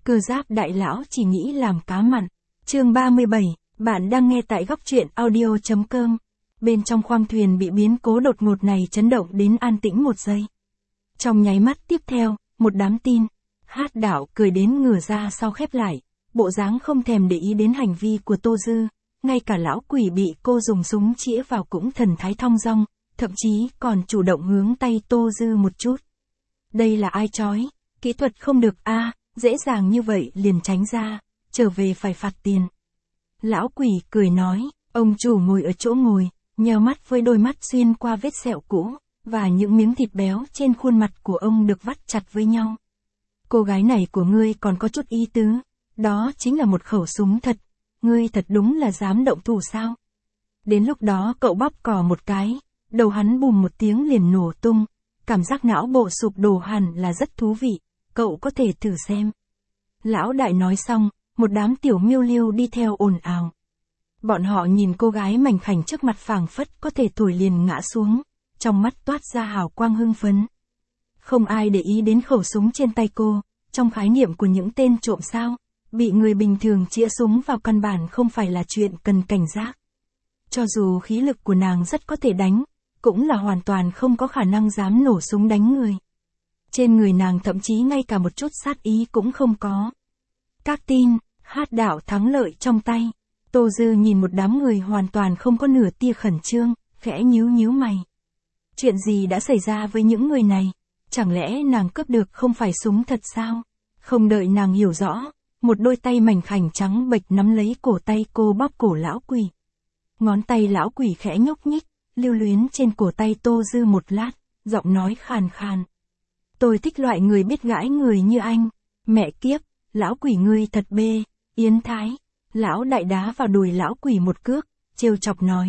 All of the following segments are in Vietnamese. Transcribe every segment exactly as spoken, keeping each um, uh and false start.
Cơ giáp đại lão chỉ nghĩ làm cá mặn. Chương ba mươi bảy, bạn đang nghe tại góc truyện audio chấm com. Bên trong khoang thuyền bị biến cố đột ngột này chấn động đến an tĩnh một giây. Trong nháy mắt tiếp theo, một đám tin, hát đảo cười đến ngửa ra sau khép lại, bộ dáng không thèm để ý đến hành vi của Tô Dư, ngay cả lão quỷ bị cô dùng súng chĩa vào cũng thần thái thong dong, thậm chí còn chủ động hướng tay Tô Dư một chút. Đây là ai chói, kỹ thuật không được a, à, dễ dàng như vậy liền tránh ra, trở về phải phạt tiền. Lão quỷ cười nói, ông chủ ngồi ở chỗ ngồi, nheo mắt với đôi mắt xuyên qua vết sẹo cũ, và những miếng thịt béo trên khuôn mặt của ông được vắt chặt với nhau. Cô gái này của ngươi còn có chút ý tứ, đó chính là một khẩu súng thật, ngươi thật đúng là dám động thủ sao? Đến lúc đó cậu bóp cò một cái, đầu hắn bùm một tiếng liền nổ tung, cảm giác não bộ sụp đổ hẳn là rất thú vị, cậu có thể thử xem. Lão đại nói xong, một đám tiểu miêu liêu đi theo ồn ào. Bọn họ nhìn cô gái mảnh khảnh trước mặt phảng phất có thể thổi liền ngã xuống, trong mắt toát ra hào quang hưng phấn. Không ai để ý đến khẩu súng trên tay cô, trong khái niệm của những tên trộm sao, bị người bình thường chĩa súng vào căn bản không phải là chuyện cần cảnh giác. Cho dù khí lực của nàng rất có thể đánh, cũng là hoàn toàn không có khả năng dám nổ súng đánh người. Trên người nàng thậm chí ngay cả một chút sát ý cũng không có. Các tin, hát đảo thắng lợi trong tay. Tô Dư nhìn một đám người hoàn toàn không có nửa tia khẩn trương, khẽ nhíu nhíu mày. Chuyện gì đã xảy ra với những người này? Chẳng lẽ nàng cướp được không phải súng thật sao? Không đợi nàng hiểu rõ, một đôi tay mảnh khảnh trắng bệch nắm lấy cổ tay cô bóp cổ lão quỷ. Ngón tay lão quỷ khẽ nhúc nhích, lưu luyến trên cổ tay Tô Dư một lát, giọng nói khàn khàn. Tôi thích loại người biết gãi người như anh. Mẹ kiếp, lão quỷ ngươi thật bê, Yến Thái. Lão đại đá vào đùi lão quỷ một cước, trêu chọc nói.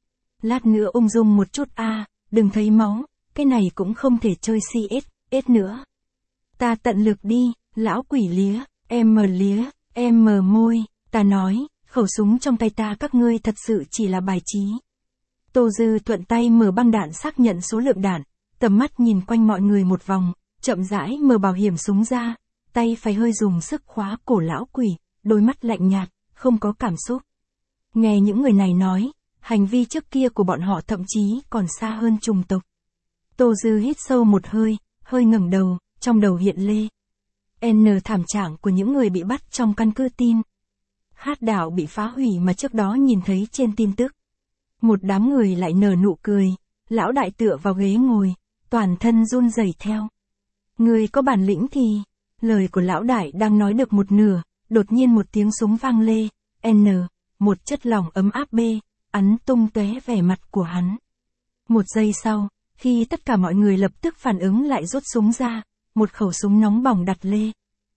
Lát nữa ung dung một chút a, à, đừng thấy máu, cái này cũng không thể chơi xê ét, ét nữa. Ta tận lực đi, lão quỷ lía, em mờ lía, em mờ môi, ta nói, khẩu súng trong tay ta các ngươi thật sự chỉ là bài trí. Tô Dư thuận tay mở băng đạn xác nhận số lượng đạn, tầm mắt nhìn quanh mọi người một vòng, chậm rãi mở bảo hiểm súng ra, tay phải hơi dùng sức khóa cổ lão quỷ, đôi mắt lạnh nhạt, không có cảm xúc. Nghe những người này nói, hành vi trước kia của bọn họ thậm chí còn xa hơn chủng tộc. Tô Dư hít sâu một hơi, hơi ngẩng đầu, trong đầu hiện lê. N thảm trạng của những người bị bắt trong căn cứ tin. Hát đảo bị phá hủy mà trước đó nhìn thấy trên tin tức. Một đám người lại nở nụ cười, lão đại tựa vào ghế ngồi, toàn thân run rẩy theo. Người có bản lĩnh thì, lời của lão đại đang nói được một nửa, đột nhiên một tiếng súng vang lê, N, một chất lỏng ấm áp B, ắn tung tóe vẻ mặt của hắn. Một giây sau, khi tất cả mọi người lập tức phản ứng lại rút súng ra, một khẩu súng nóng bỏng đặt lê.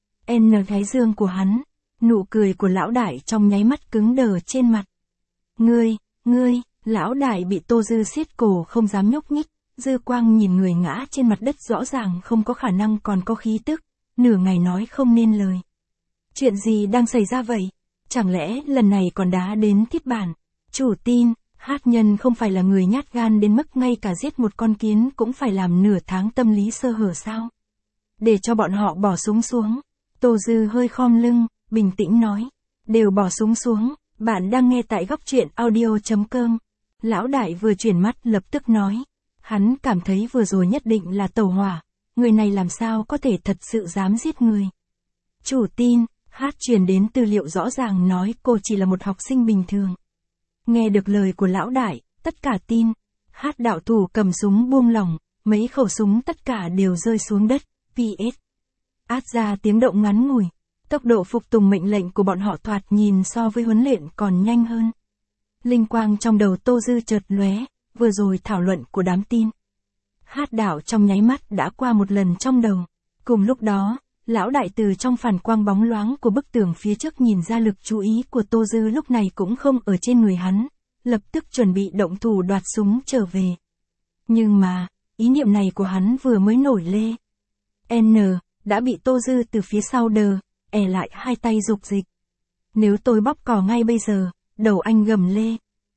N thái dương của hắn, nụ cười của lão đại trong nháy mắt cứng đờ trên mặt. Ngươi, ngươi, lão đại bị Tô Dư siết cổ không dám nhúc nhích, dư quang nhìn người ngã trên mặt đất rõ ràng không có khả năng còn có khí tức, nửa ngày nói không nên lời. Chuyện gì đang xảy ra vậy? Chẳng lẽ lần này còn đá đến thiết bản? Chủ tin, hát nhân không phải là người nhát gan đến mức ngay cả giết một con kiến cũng phải làm nửa tháng tâm lý sơ hở sao? Để cho bọn họ bỏ súng xuống. Tô Dư hơi khom lưng, bình tĩnh nói. Đều bỏ súng xuống, bạn đang nghe tại góc truyện audio chấm com. Lão đại vừa chuyển mắt lập tức nói. Hắn cảm thấy vừa rồi nhất định là tàu hỏa. Người này làm sao có thể thật sự dám giết người? Chủ tin, hát truyền đến tư liệu rõ ràng nói cô chỉ là một học sinh bình thường. Nghe được lời của lão đại, tất cả tin. Hát đạo thủ cầm súng buông lỏng, mấy khẩu súng tất cả đều rơi xuống đất, pê ét. Át ra tiếng động ngắn ngủi, tốc độ phục tùng mệnh lệnh của bọn họ thoạt nhìn so với huấn luyện còn nhanh hơn. Linh quang trong đầu Tô Dư chợt lóe, vừa rồi thảo luận của đám tin. Hát đảo trong nháy mắt đã qua một lần trong đầu. Cùng lúc đó, lão đại từ trong phản quang bóng loáng của bức tường phía trước nhìn ra lực chú ý của Tô Dư lúc này cũng không ở trên người hắn, lập tức chuẩn bị động thủ đoạt súng trở về. Nhưng mà, ý niệm này của hắn vừa mới nổi lê. N, đã bị Tô Dư từ phía sau đờ, è lại hai tay dục dịch. Nếu tôi bóp cò ngay bây giờ, đầu anh gầm lê.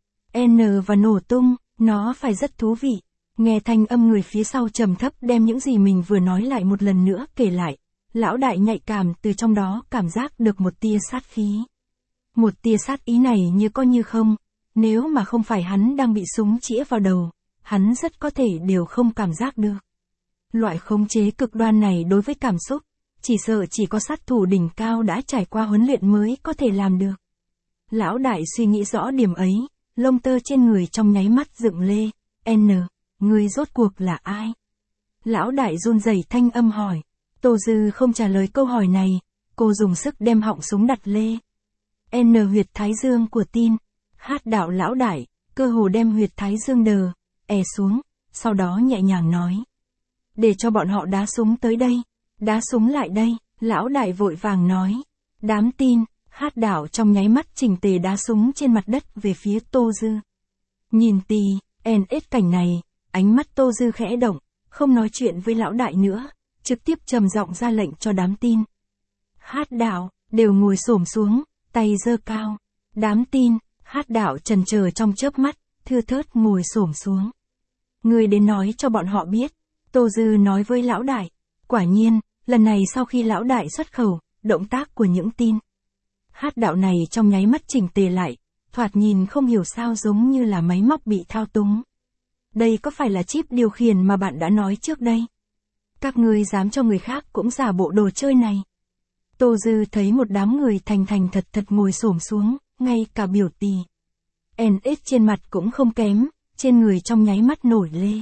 N và nổ tung, nó phải rất thú vị. Nghe thanh âm người phía sau trầm thấp đem những gì mình vừa nói lại một lần nữa kể lại. lão đại nhạy cảm từ trong đó cảm giác được một tia sát khí. Một tia sát ý này như có như không, nếu mà không phải hắn đang bị súng chĩa vào đầu, hắn rất có thể đều không cảm giác được. Loại khống chế cực đoan này đối với cảm xúc, chỉ sợ chỉ có sát thủ đỉnh cao đã trải qua huấn luyện mới có thể làm được. Lão đại suy nghĩ rõ điểm ấy, lông tơ trên người trong nháy mắt dựng lê. N, ngươi rốt cuộc là ai? Lão đại run rẩy thanh âm hỏi. Tô Dư không trả lời câu hỏi này, cô dùng sức đem họng súng đặt lê. N huyệt thái dương của tin. Hát đạo lão đại, cơ hồ đem huyệt thái dương đờ, e xuống, sau đó nhẹ nhàng nói. Để cho bọn họ đá súng tới đây, đá súng lại đây, lão đại vội vàng nói. Đám tin, hát đạo trong nháy mắt chỉnh tề đá súng trên mặt đất về phía Tô Dư. Nhìn tì, en ết cảnh này, ánh mắt Tô Dư khẽ động, không nói chuyện với lão đại nữa, trực tiếp trầm giọng ra lệnh cho đám tin. Hát đạo, đều ngồi xổm xuống, tay giơ cao. Đám tin, hát đạo chần chờ trong chớp mắt, thưa thớt ngồi xổm xuống. Người đến nói cho bọn họ biết. Tô Dư nói với lão đại. Quả nhiên, lần này sau khi lão đại xuất khẩu, động tác của những tin. Hát đạo này trong nháy mắt chỉnh tề lại, thoạt nhìn không hiểu sao giống như là máy móc bị thao túng. Đây có phải là chip điều khiển mà bạn đã nói trước đây? Các ngươi dám cho người khác cũng giả bộ đồ chơi này. Tô Dư thấy một đám người thành thành thật thật ngồi xổm xuống, ngay cả biểu tì. en ết trên mặt cũng không kém, trên người trong nháy mắt nổi lê.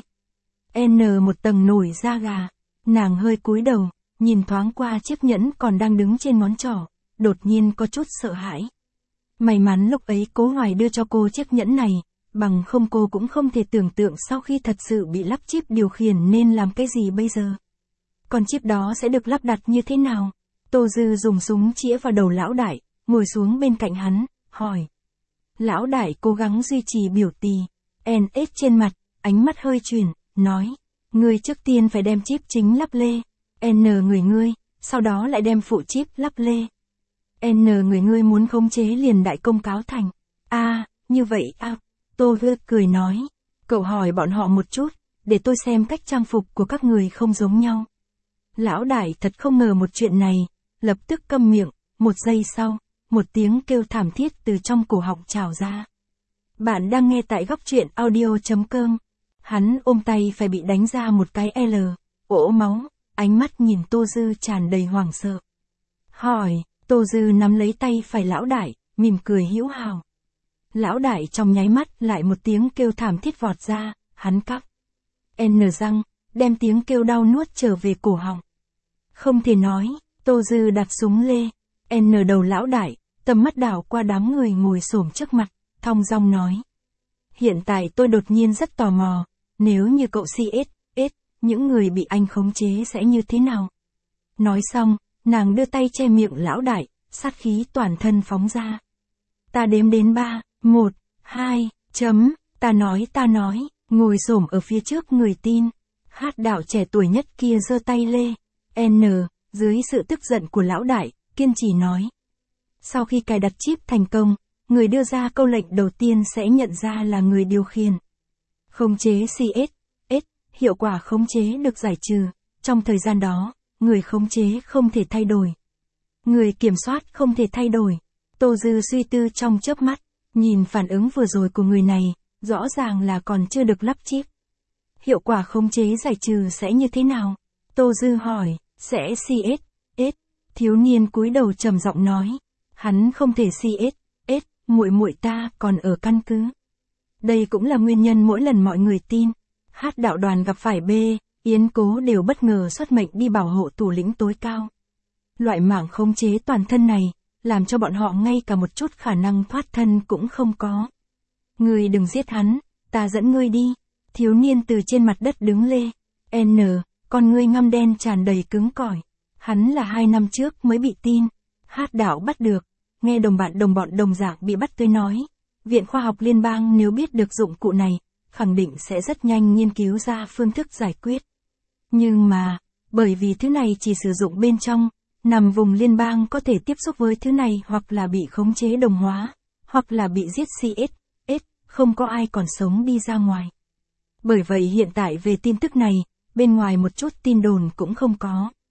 N một tầng nổi da gà, nàng hơi cúi đầu, nhìn thoáng qua chiếc nhẫn còn đang đứng trên ngón trỏ, đột nhiên có chút sợ hãi. May mắn lúc ấy Cố Hoài đưa cho cô chiếc nhẫn này, bằng không cô cũng không thể tưởng tượng sau khi thật sự bị lắp chip điều khiển nên làm cái gì bây giờ. Còn chip đó sẽ được lắp đặt như thế nào? Tô Dư dùng súng chĩa vào đầu lão đại, ngồi xuống bên cạnh hắn, hỏi. Lão đại cố gắng duy trì biểu tì, en ết trên mặt, ánh mắt hơi chuyển, nói. Ngươi trước tiên phải đem chip chính lắp lê. N người ngươi, sau đó lại đem phụ chip lắp lê. N người ngươi muốn khống chế liền đại công cáo thành. A, à, như vậy à. Tô Dư cười nói. Cậu hỏi bọn họ một chút, để tôi xem cách trang phục của các người không giống nhau. Lão đại thật không ngờ một chuyện này, lập tức câm miệng, một giây sau, một tiếng kêu thảm thiết từ trong cổ họng trào ra. Bạn đang nghe tại góc truyện audio chấm com. Hắn ôm tay phải bị đánh ra một cái L, ổ máu, ánh mắt nhìn Tô Dư tràn đầy hoảng sợ. Hỏi, Tô Dư nắm lấy tay phải lão đại, mỉm cười hữu hào. Lão đại trong nháy mắt lại một tiếng kêu thảm thiết vọt ra, hắn cắp. N răng, đem tiếng kêu đau nuốt trở về cổ họng. Không thể nói, Tô Dư đặt súng lê, N đầu lão đại, tầm mắt đảo qua đám người ngồi xổm trước mặt, thong dong nói. Hiện tại tôi đột nhiên rất tò mò, nếu như cậu xê ét, S, những người bị anh khống chế sẽ như thế nào? Nói xong, nàng đưa tay che miệng lão đại, sát khí toàn thân phóng ra. Ta đếm đến ba, một, hai, chấm, ta nói ta nói, ngồi xổm ở phía trước người tin. Hát đạo trẻ tuổi nhất kia giơ tay lê. N, dưới sự tức giận của lão đại, kiên trì nói. Sau khi cài đặt chip thành công, người đưa ra câu lệnh đầu tiên sẽ nhận ra là người điều khiển. Khống chế xê ét, S, hiệu quả khống chế được giải trừ, trong thời gian đó, người khống chế không thể thay đổi. Người kiểm soát không thể thay đổi. Tô Dư suy tư trong chớp mắt, nhìn phản ứng vừa rồi của người này, rõ ràng là còn chưa được lắp chip. Hiệu quả khống chế giải trừ sẽ như thế nào? Tô Dư hỏi, sẽ xê ét, S, thiếu niên cúi đầu trầm giọng nói. Hắn không thể xê ét, S, muội muội ta còn ở căn cứ. Đây cũng là nguyên nhân mỗi lần mọi người tin, Hát đạo đoàn gặp phải B, Yến Cố đều bất ngờ xuất mệnh đi bảo hộ thủ lĩnh tối cao. Loại mảng khống chế toàn thân này, làm cho bọn họ ngay cả một chút khả năng thoát thân cũng không có. Ngươi đừng giết hắn, ta dẫn ngươi đi. Thiếu niên từ trên mặt đất đứng lê. N, con ngươi ngăm đen tràn đầy cứng cỏi. Hắn là hai năm trước mới bị tin. Hát đạo bắt được. Nghe đồng bạn đồng bọn đồng dạng bị bắt tới nói. Viện Khoa học Liên bang nếu biết được dụng cụ này, khẳng định sẽ rất nhanh nghiên cứu ra phương thức giải quyết. Nhưng mà, bởi vì thứ này chỉ sử dụng bên trong, nằm vùng liên bang có thể tiếp xúc với thứ này hoặc là bị khống chế đồng hóa, hoặc là bị giết xê ét, S, không có ai còn sống đi ra ngoài. Bởi vậy hiện tại về tin tức này, bên ngoài một chút tin đồn cũng không có.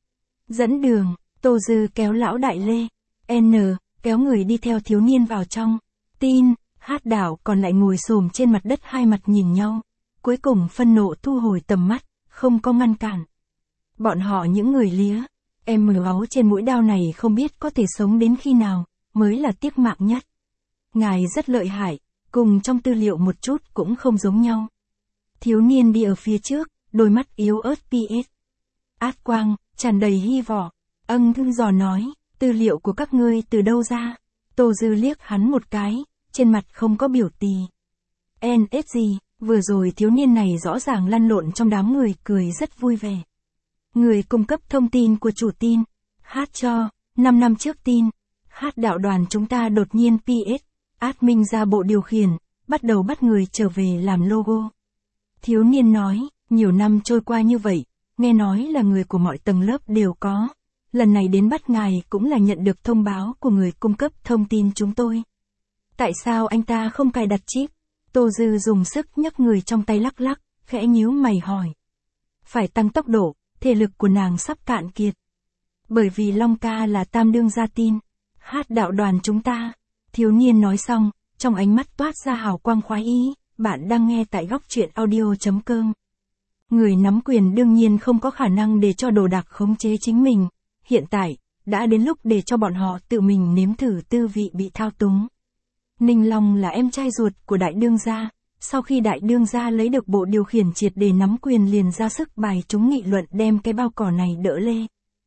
Dẫn đường, Tô Dư kéo lão đại Lê. N, kéo người đi theo thiếu niên vào trong. Tin, Hát Đảo còn lại ngồi xổm trên mặt đất hai mặt nhìn nhau. Cuối cùng phân nộ thu hồi tầm mắt, không có ngăn cản. Bọn họ những người lía, em mờ máu trên mũi đao này không biết có thể sống đến khi nào, mới là tiếc mạng nhất. Ngài rất lợi hại, cùng trong tư liệu một chút cũng không giống nhau. Thiếu niên đi ở phía trước, đôi mắt yếu ớt pê ét. Át quang, tràn đầy hy vọng. Ân thương dò nói, tư liệu của các ngươi từ đâu ra? Tô Dư liếc hắn một cái, trên mặt không có biểu tì. en ét gì, vừa rồi thiếu niên này rõ ràng lăn lộn trong đám người cười rất vui vẻ. Người cung cấp thông tin của chủ tin. Hát cho, năm năm trước tin. Hát đạo đoàn chúng ta đột nhiên pê ét, admin ra bộ điều khiển, bắt đầu bắt người trở về làm logo. Thiếu niên nói, nhiều năm trôi qua như vậy, nghe nói là người của mọi tầng lớp đều có. Lần này đến bắt ngài cũng là nhận được thông báo của người cung cấp thông tin chúng tôi. Tại sao anh ta không cài đặt chip? Tô Dư dùng sức nhấc người trong tay lắc lắc, khẽ nhíu mày hỏi. Phải tăng tốc độ, thể lực của nàng sắp cạn kiệt. Bởi vì Long ca là tam đương gia tin. Hát đạo đoàn chúng ta. Thiếu niên nói xong, trong ánh mắt toát ra hào quang khoái ý. Bạn đang nghe tại góc truyện audio chấm com. Người nắm quyền đương nhiên không có khả năng để cho đồ đạc khống chế chính mình. Hiện tại, đã đến lúc để cho bọn họ tự mình nếm thử tư vị bị thao túng. Ninh Long là em trai ruột của đại đương gia. Sau khi đại đương gia lấy được bộ điều khiển triệt để nắm quyền liền ra sức bài chúng nghị luận đem cái bao cỏ này đỡ lê.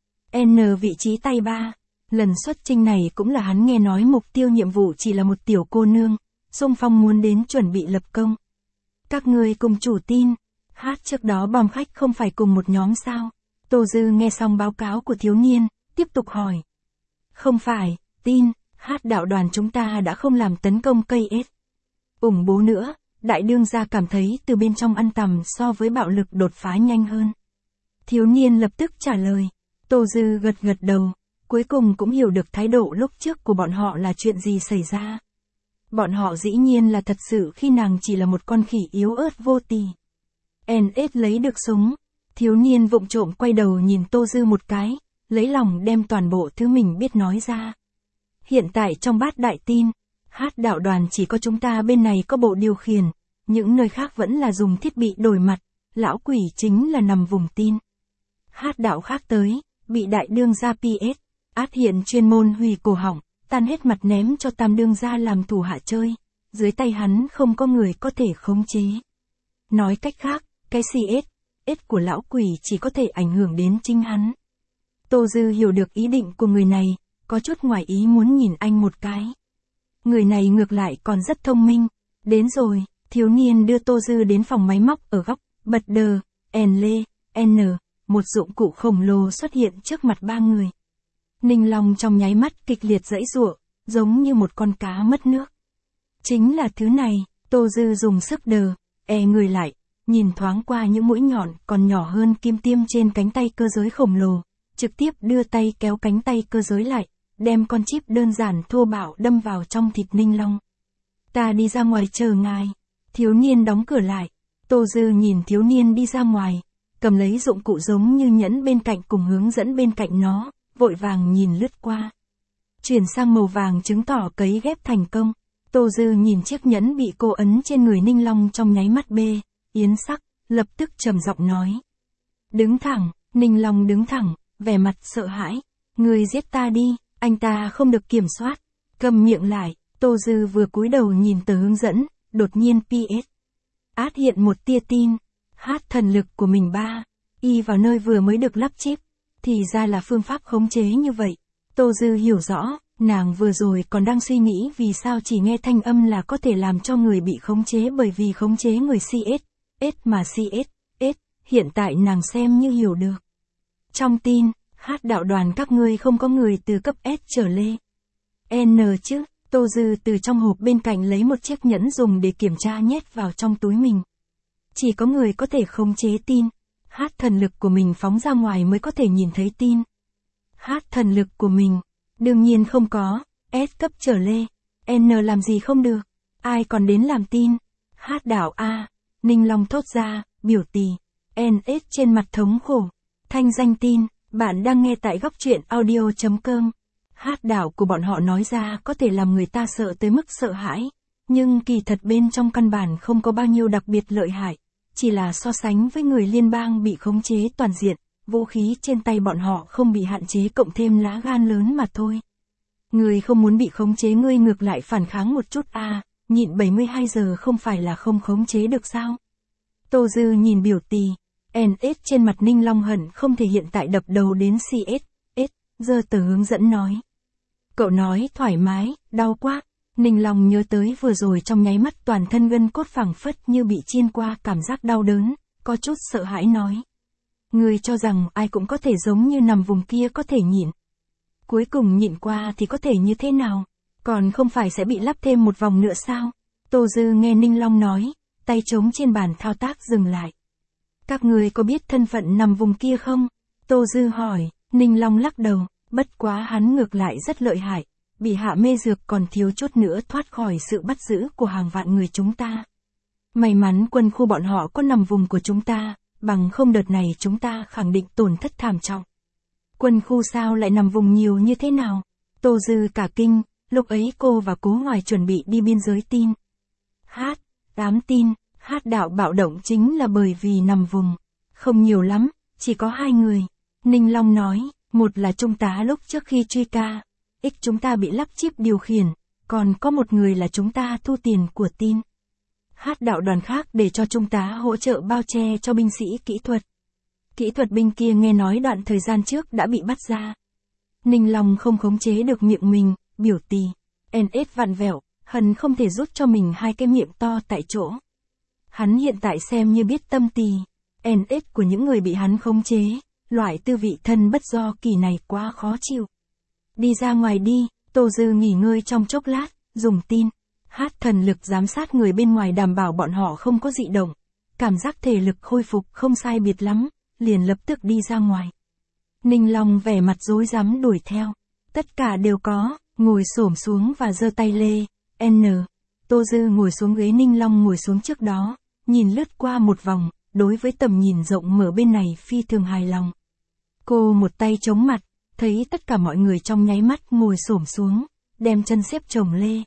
N vị trí tay ba. Lần xuất chinh này cũng là hắn nghe nói mục tiêu nhiệm vụ chỉ là một tiểu cô nương. Xung phong muốn đến chuẩn bị lập công. Các ngươi cùng chủ tin. Hát trước đó bom khách không phải cùng một nhóm sao? Tô Dư nghe xong báo cáo của thiếu niên, tiếp tục hỏi. Không phải, tin, Hát đạo đoàn chúng ta đã không làm tấn công cây ết. ủng bố nữa, đại đương gia cảm thấy từ bên trong ăn tầm so với bạo lực đột phá nhanh hơn. Thiếu niên lập tức trả lời. Tô Dư gật gật đầu, cuối cùng cũng hiểu được thái độ lúc trước của bọn họ là chuyện gì xảy ra. Bọn họ dĩ nhiên là thật sự khi nàng chỉ là một con khỉ yếu ớt vô tì. en ét lấy được súng. Thiếu niên vụng trộm quay đầu nhìn Tô Dư một cái, lấy lòng đem toàn bộ thứ mình biết nói ra. Hiện tại trong bát đại tin, Hát đạo đoàn chỉ có chúng ta bên này có bộ điều khiển, những nơi khác vẫn là dùng thiết bị đổi mặt, lão quỷ chính là nằm vùng tin. Hát đạo khác tới, bị đại đương gia pê ét, át hiện chuyên môn hủy cổ họng, tan hết mặt ném cho tam đương gia làm thủ hạ chơi, dưới tay hắn không có người có thể khống chế. Nói cách khác, cái xê ét, ết của lão quỷ chỉ có thể ảnh hưởng đến chính hắn. Tô Dư hiểu được ý định của người này, có chút ngoài ý muốn nhìn anh một cái. Người này ngược lại còn rất thông minh. Đến rồi, thiếu niên đưa Tô Dư đến phòng máy móc ở góc, bật đờ, N lê, N, một dụng cụ khổng lồ xuất hiện trước mặt ba người. Ninh Long trong nháy mắt kịch liệt giãy giụa, giống như một con cá mất nước. Chính là thứ này, Tô Dư dùng sức đờ, e người lại, nhìn thoáng qua những mũi nhọn còn nhỏ hơn kim tiêm trên cánh tay cơ giới khổng lồ, trực tiếp đưa tay kéo cánh tay cơ giới lại, đem con chip đơn giản thô bạo đâm vào trong thịt Ninh Long. Ta đi ra ngoài chờ ngài. Thiếu niên đóng cửa lại. Tô Dư nhìn thiếu niên đi ra ngoài, cầm lấy dụng cụ giống như nhẫn bên cạnh cùng hướng dẫn bên cạnh nó, vội vàng nhìn lướt qua. Chuyển sang màu vàng chứng tỏ cấy ghép thành công. Tô Dư nhìn chiếc nhẫn bị cô ấn trên người Ninh Long trong nháy mắt bê, yến sắc, lập tức trầm giọng nói. Đứng thẳng, Ninh Long đứng thẳng, vẻ mặt sợ hãi. Người giết ta đi, anh ta không được kiểm soát. Cầm miệng lại, Tô Dư vừa cúi đầu nhìn tờ hướng dẫn, đột nhiên pê ét. Át hiện một tia tin. Hát thần lực của mình ba. Y vào nơi vừa mới được lắp chip. Thì ra là phương pháp khống chế như vậy. Tô Dư hiểu rõ, nàng vừa rồi còn đang suy nghĩ vì sao chỉ nghe thanh âm là có thể làm cho người bị khống chế bởi vì khống chế người xê ét, S mà xê ét, S, hiện tại nàng xem như hiểu được. Trong tin, Hát đạo đoàn các ngươi không có người từ cấp S trở lên. N chứ, Tô Dư từ trong hộp bên cạnh lấy một chiếc nhẫn dùng để kiểm tra nhét vào trong túi mình. Chỉ có người có thể khống chế tin. Hát thần lực của mình phóng ra ngoài mới có thể nhìn thấy tin. Hát thần lực của mình, đương nhiên không có, S cấp trở lên. N làm gì không được, ai còn đến làm tin. Hát đạo A, Ninh Long thốt ra, biểu tì. N S trên mặt thống khổ. Thanh danh tin, Bạn đang nghe tại góc truyện audio chấm com. Hát đạo của bọn họ nói ra có thể làm người ta sợ tới mức sợ hãi, nhưng kỳ thật bên trong căn bản không có bao nhiêu đặc biệt lợi hại, chỉ là so sánh với người liên bang bị khống chế toàn diện, vũ khí trên tay bọn họ không bị hạn chế cộng thêm lá gan lớn mà thôi. Người không muốn bị khống chế ngươi ngược lại phản kháng một chút à, nhịn bảy mươi hai giờ không phải là không khống chế được sao? Tô Dư nhìn biểu tì, en ét trên mặt Ninh Long hận không thể hiện tại đập đầu đến xê ét, S, giơ tờ hướng dẫn nói. Cậu nói thoải mái, đau quá. Ninh Long nhớ tới vừa rồi trong nháy mắt toàn thân gân cốt phẳng phất như bị chiên qua cảm giác đau đớn, có chút sợ hãi nói. Người cho rằng ai cũng có thể giống như nằm vùng kia có thể nhịn. Cuối cùng nhịn qua thì có thể như thế nào? Còn không phải sẽ bị lắp thêm một vòng nữa sao? Tô Dư nghe Ninh Long nói, tay trống trên bàn thao tác dừng lại. Các người có biết thân phận nằm vùng kia không? Tô Dư hỏi, Ninh Long lắc đầu, bất quá hắn ngược lại rất lợi hại, bị hạ mê dược còn thiếu chút nữa thoát khỏi sự bắt giữ của hàng vạn người chúng ta. May mắn quân khu bọn họ có nằm vùng của chúng ta, bằng không đợt này chúng ta khẳng định tổn thất thảm trọng. Quân khu sao lại nằm vùng nhiều như thế nào? Tô Dư cả kinh, lúc ấy cô và Cố Hoài chuẩn bị đi biên giới tin. Hát, tám tin, hát đạo bạo động chính là bởi vì nằm vùng. Không nhiều lắm, chỉ có hai người. Ninh Long nói, một là trung tá lúc trước khi truy ca, X chúng ta bị lắp chip điều khiển, còn có một người là chúng ta thu tiền của tin. Hát đạo đoàn khác để cho trung tá hỗ trợ bao che cho binh sĩ kỹ thuật. Kỹ thuật binh kia nghe nói đoạn thời gian trước đã bị bắt ra. Ninh Long không khống chế được miệng mình, biểu tì, en ét vặn vẹo, hận không thể rút cho mình hai cái miệng to tại chỗ. Hắn hiện tại xem như biết tâm tì, en ét của những người bị hắn khống chế, loại tư vị thân bất do kỳ này quá khó chịu. Đi ra ngoài đi, Tô Dư nghỉ ngơi trong chốc lát, dùng tin, hát thần lực giám sát người bên ngoài đảm bảo bọn họ không có dị động. Cảm giác thể lực khôi phục không sai biệt lắm, liền lập tức đi ra ngoài. Ninh Long vẻ mặt rối rắm đuổi theo. Tất cả đều có, ngồi xổm xuống và giơ tay lê, N. Tô Dư ngồi xuống ghế Ninh Long ngồi xuống trước đó, nhìn lướt qua một vòng, đối với tầm nhìn rộng mở bên này phi thường hài lòng. Cô một tay chống mặt, thấy tất cả mọi người trong nháy mắt ngồi xổm xuống, đem chân xếp chồng lê.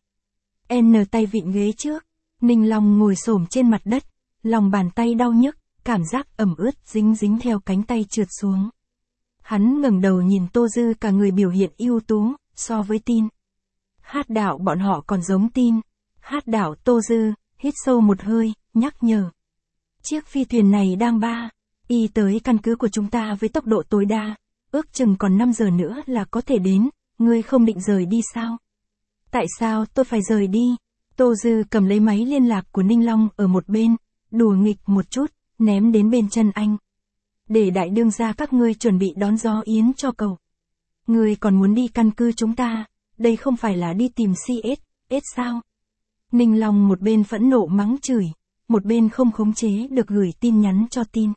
N tay vịn ghế trước, Ninh Long ngồi xổm trên mặt đất, lòng bàn tay đau nhức, cảm giác ẩm ướt dính dính theo cánh tay trượt xuống. Hắn ngẩng đầu nhìn Tô Dư cả người biểu hiện ưu tú, so với tin. Hát đạo bọn họ còn giống tin. Hát đạo Tô Dư, hít sâu một hơi, nhắc nhở. Chiếc phi thuyền này đang ba, y tới căn cứ của chúng ta với tốc độ tối đa, ước chừng còn năm giờ nữa là có thể đến, ngươi không định rời đi sao? Tại sao tôi phải rời đi? Tô Dư cầm lấy máy liên lạc của Ninh Long ở một bên, đùa nghịch một chút, ném đến bên chân anh. Để đại đương gia các ngươi chuẩn bị đón gió yến cho cậu. Ngươi còn muốn đi căn cứ chúng ta, đây không phải là đi tìm xê ét, S sao? Ninh Long một bên phẫn nộ mắng chửi, một bên không khống chế được gửi tin nhắn cho tin.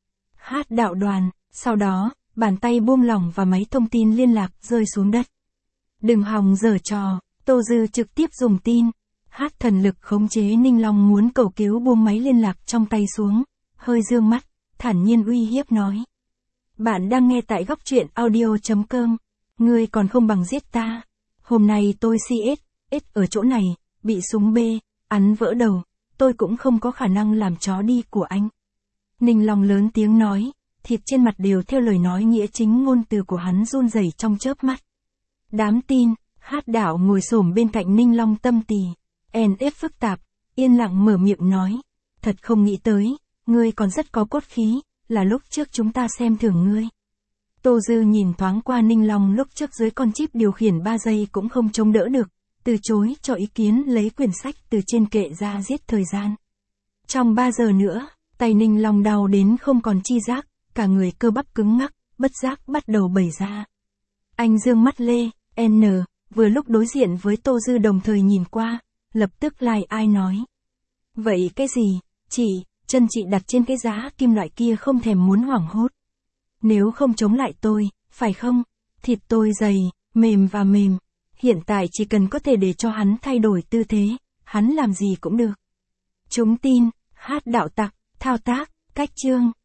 Hát đạo đoàn, sau đó, bàn tay buông lỏng và máy thông tin liên lạc rơi xuống đất. Đừng hòng giở trò, Tô Dư trực tiếp dùng tin. Hát thần lực khống chế Ninh Long muốn cầu cứu buông máy liên lạc trong tay xuống, hơi dương mắt, thản nhiên uy hiếp nói. Bạn đang nghe tại góc truyện audio chấm com, ngươi còn không bằng giết ta. Hôm nay tôi xê ét, S ở chỗ này, bị súng B, ắn vỡ đầu, tôi cũng không có khả năng làm chó đi của anh. Ninh Long lớn tiếng nói, thịt trên mặt đều theo lời nói nghĩa chính ngôn từ của hắn run rẩy trong chớp mắt. Đám tin, hát đạo ngồi xổm bên cạnh Ninh Long tâm tì, en ép phức tạp, yên lặng mở miệng nói, thật không nghĩ tới, ngươi còn rất có cốt khí, là lúc trước chúng ta xem thường ngươi. Tô Dư nhìn thoáng qua Ninh Long lúc trước dưới con chip điều khiển ba giây cũng không chống đỡ được, từ chối cho ý kiến lấy quyển sách từ trên kệ ra giết thời gian. Trong ba giờ nữa, tay Ninh Long đau đến không còn chi giác, cả người cơ bắp cứng ngắc, bất giác bắt đầu bẩy ra. Anh dương mắt lê, N, vừa lúc đối diện với Tô Dư đồng thời nhìn qua, lập tức lai ai nói. Vậy cái gì, chị, chân chị đặt trên cái giá kim loại kia không thèm muốn hoảng hốt. Nếu không chống lại tôi, phải không? Thịt tôi dày, mềm và mềm. Hiện tại chỉ cần có thể để cho hắn thay đổi tư thế, hắn làm gì cũng được. Chúng tin, hát đạo tặc, thao tác, cách chương.